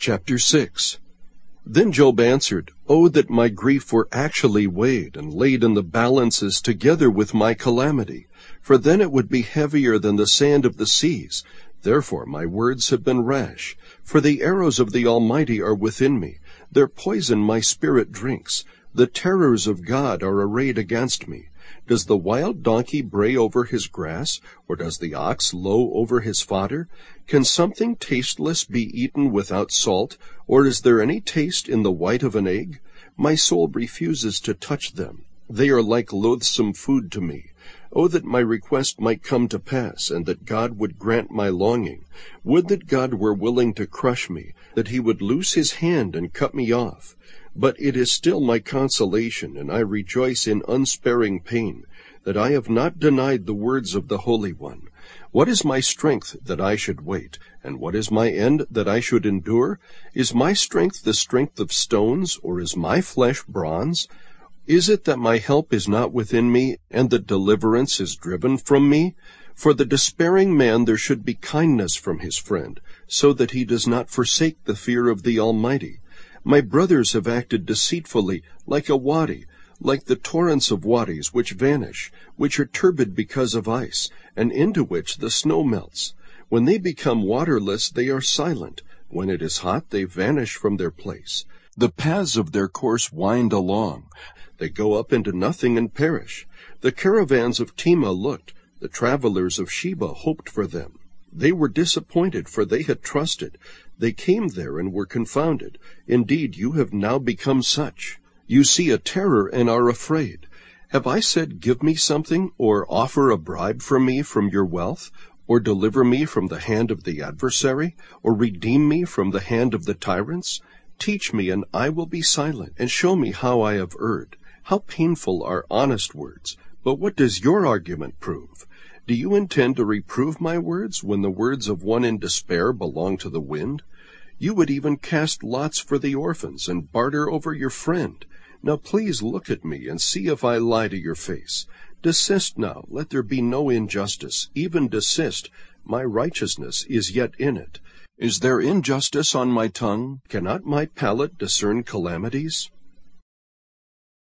Chapter 6. Then Job answered, "Oh, that my grief were actually weighed and laid in the balances together with my calamity, for then it would be heavier than the sand of the seas. Therefore my words have been rash, for the arrows of the Almighty are within me. Their poison my spirit drinks. The terrors of God are arrayed against me. Does the wild donkey bray over his grass, or does the ox low over his fodder? Can something tasteless be eaten without salt, or is there any taste in the white of an egg? My soul refuses to touch them. They are like loathsome food to me. Oh, that my request might come to pass, and that God would grant my longing. Would that God were willing to crush me, that he would loose his hand and cut me off. But it is still my consolation, and I rejoice in unsparing pain, that I have not denied the words of the Holy One. What is my strength that I should wait, and what is my end that I should endure? Is my strength the strength of stones, or is my flesh bronze? Is it that my help is not within me, and that deliverance is driven from me? For the despairing man there should be kindness from his friend, so that he does not forsake the fear of the Almighty. My brothers have acted deceitfully, like a wadi, like the torrents of wadis which vanish, which are turbid because of ice, and into which the snow melts. When they become waterless, they are silent. When it is hot, they vanish from their place. The paths of their course wind along. They go up into nothing and perish. The caravans of Tema looked. The travelers of Sheba hoped for them. They were disappointed, for they had trusted. They came there and were confounded. Indeed, you have now become such. You see a terror and are afraid. Have I said, give me something, or offer a bribe for me from your wealth, or deliver me from the hand of the adversary, or redeem me from the hand of the tyrants? Teach me, and I will be silent, and show me how I have erred. How painful are honest words! But what does your argument prove? Do you intend to reprove my words, when the words of one in despair belong to the wind? You would even cast lots for the orphans, and barter over your friend. Now please look at me, and see if I lie to your face. Desist now, let there be no injustice. Even desist, my righteousness is yet in it. Is there injustice on my tongue? Cannot my palate discern calamities?